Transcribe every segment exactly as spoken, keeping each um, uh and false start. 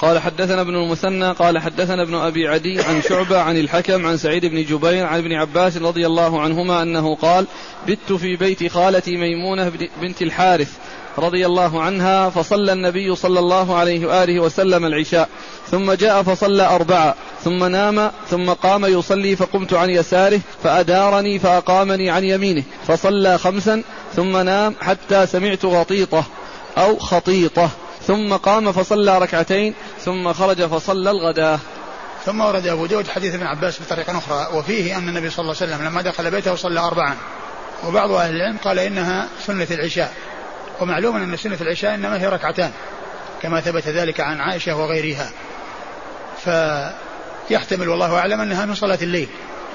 قال حدثنا ابن المثنى قال حدثنا ابن أبي عدي عن شعبة عن الحكم عن سعيد بن جبير عن ابن عباس رضي الله عنهما أنه قال بت في بيت خالتي ميمونة بنت الحارث رضي الله عنها فصلى النبي صلى الله عليه وآله وسلم العشاء ثم جاء فصلى أربعة ثم نام ثم قام يصلي فقمت عن يساره فأدارني فأقامني عن يمينه فصلى خمسا ثم نام حتى سمعت غطيطة أو خطيطة ثم قام فصلى ركعتين ثم خرج فصلى الغداة. ثم ورد أبو داود حديث ابن عباس بطريقة أخرى وفيه أن النبي صلى الله عليه وسلم لما دخل بيته صلى أربعا، وبعض أهل العلم قال إنها سنة العشاء، ومعلوم أن سنة العشاء إنما هي ركعتان كما ثبت ذلك عن عائشة وغيرها، فيحتمل والله أعلم أنها من صلاة الليل،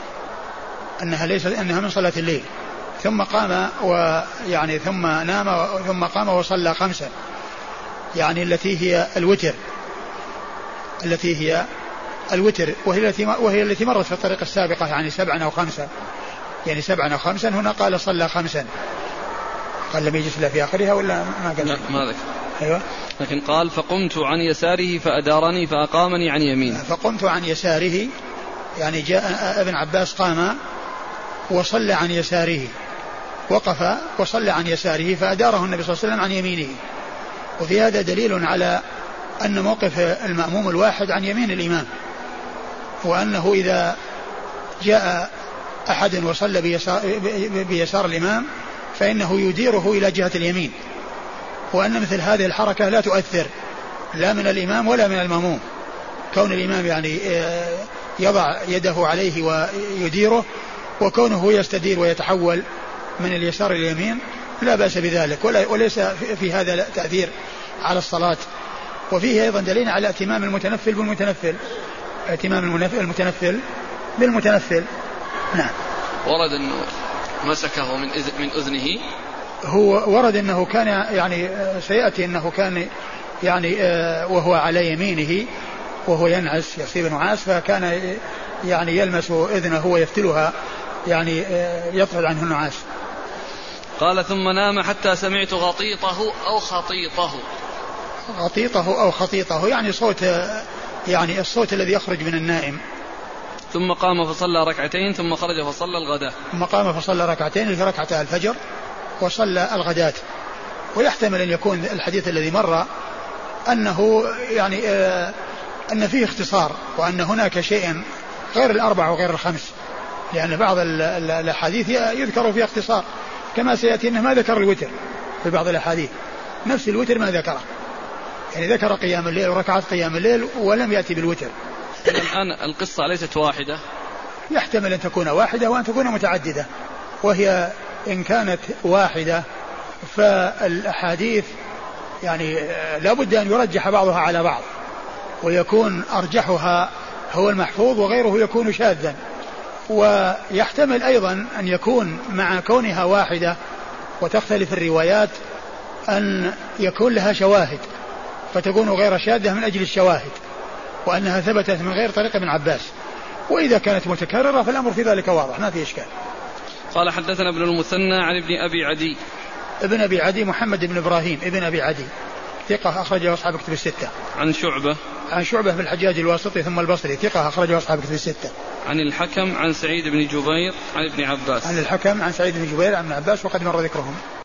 أنها ليس أنها من صلاة الليل. ثم قام ويعني ثم نام ثم قام وصلى خمسة، يعني التي هي الوتر التي هي الوتر وهي التي وهي التي مرت في الطريقة السابقة، يعني سبعا أو خمسا، يعني سبعا أو خمسا. هنا قال صلى خمسا، قال لم يجلس لا في آخرها ولا ما قال؟ لا ما ذكر. أيوة. لكن قال فقمت عن يساره فأدارني فأقامني عن يمينه. فقمت عن يساره يعني جاء ابن عباس قام وصلى عن يساره، وقف وصلى عن يساره فأداره النبي صلى الله عليه وسلم عن يمينه. وفي هذا دليل على أن موقف المأموم الواحد عن يمين الإمام، وأنه إذا جاء أحد وصلى بيسار, بيسار الإمام فإنه يديره إلى جهة اليمين، وأن مثل هذه الحركة لا تؤثر لا من الإمام ولا من المأموم. كون الإمام يعني يضع يده عليه ويديره، وكونه يستدير ويتحول من اليسار إلى اليمين لا بأس بذلك، وليس في هذا تأثير على الصلاة. وفيه أيضا دليل على اتمام المتنفل بالمتنفل، اتمام المتنفل بالمتنفل. نعم. ورد أنه مسكه من من أذنه، هو ورد أنه كان يعني سيأتي أنه كان يعني وهو على يمينه وهو ينعس يصيب نعاس، فكان يعني يلمس إذنه ويفتلها يعني يطرد عنه النعاس. قال ثم نام حتى سمعت غطيطه أو خطيطه. غطيطه أو خطيطه يعني صوت، يعني الصوت الذي يخرج من النائم. ثم قام فصلى ركعتين ثم خرج فصلى الغداء. ثم قام فصلى ركعتين في ركعتا الفجر وصلى الغداة. ويحتمل أن يكون الحديث الذي مر أنه يعني آه أن فيه اختصار، وأن هناك شيء غير الأربع وغير الخمس، لأن بعض الأحاديث يذكر فيها اختصار، كما سيأتي أنه ما ذكر الوتر في بعض الأحاديث، نفس الوتر ما ذكره، يعني ذكر قيام الليل وركعات قيام الليل ولم يأتي بالوتر. الآن القصة ليست واحدة، يحتمل أن تكون واحدة وأن تكون متعددة، وهي إن كانت واحدة فالأحاديث يعني لابد أن يرجح بعضها على بعض، ويكون أرجحها هو المحفوظ وغيره يكون شاذا. ويحتمل أيضا أن يكون مع كونها واحدة وتختلف الروايات أن يكون لها شواهد فتكون غير شاذة من أجل الشواهد، وأنها ثبتت من غير طريق ابن عباس. وإذا كانت متكررة فالأمر في ذلك واضح ما في إشكال. قال حدثنا ابن المثنى عن ابن أبي عدي. ابن أبي عدي محمد بن إبراهيم ابن أبي عدي ثقة أخرجه أصحاب كتب الستة. عن شعبة عن شعبة في الحجاج الواسطي ثم البصري ثقة أخرجه أصحاب كتب الستة. عن الحكم عن سعيد بن جبير عن ابن عباس. عن الحكم عن سعيد بن جبير عن ابن عباس وقد مر ذكرهم.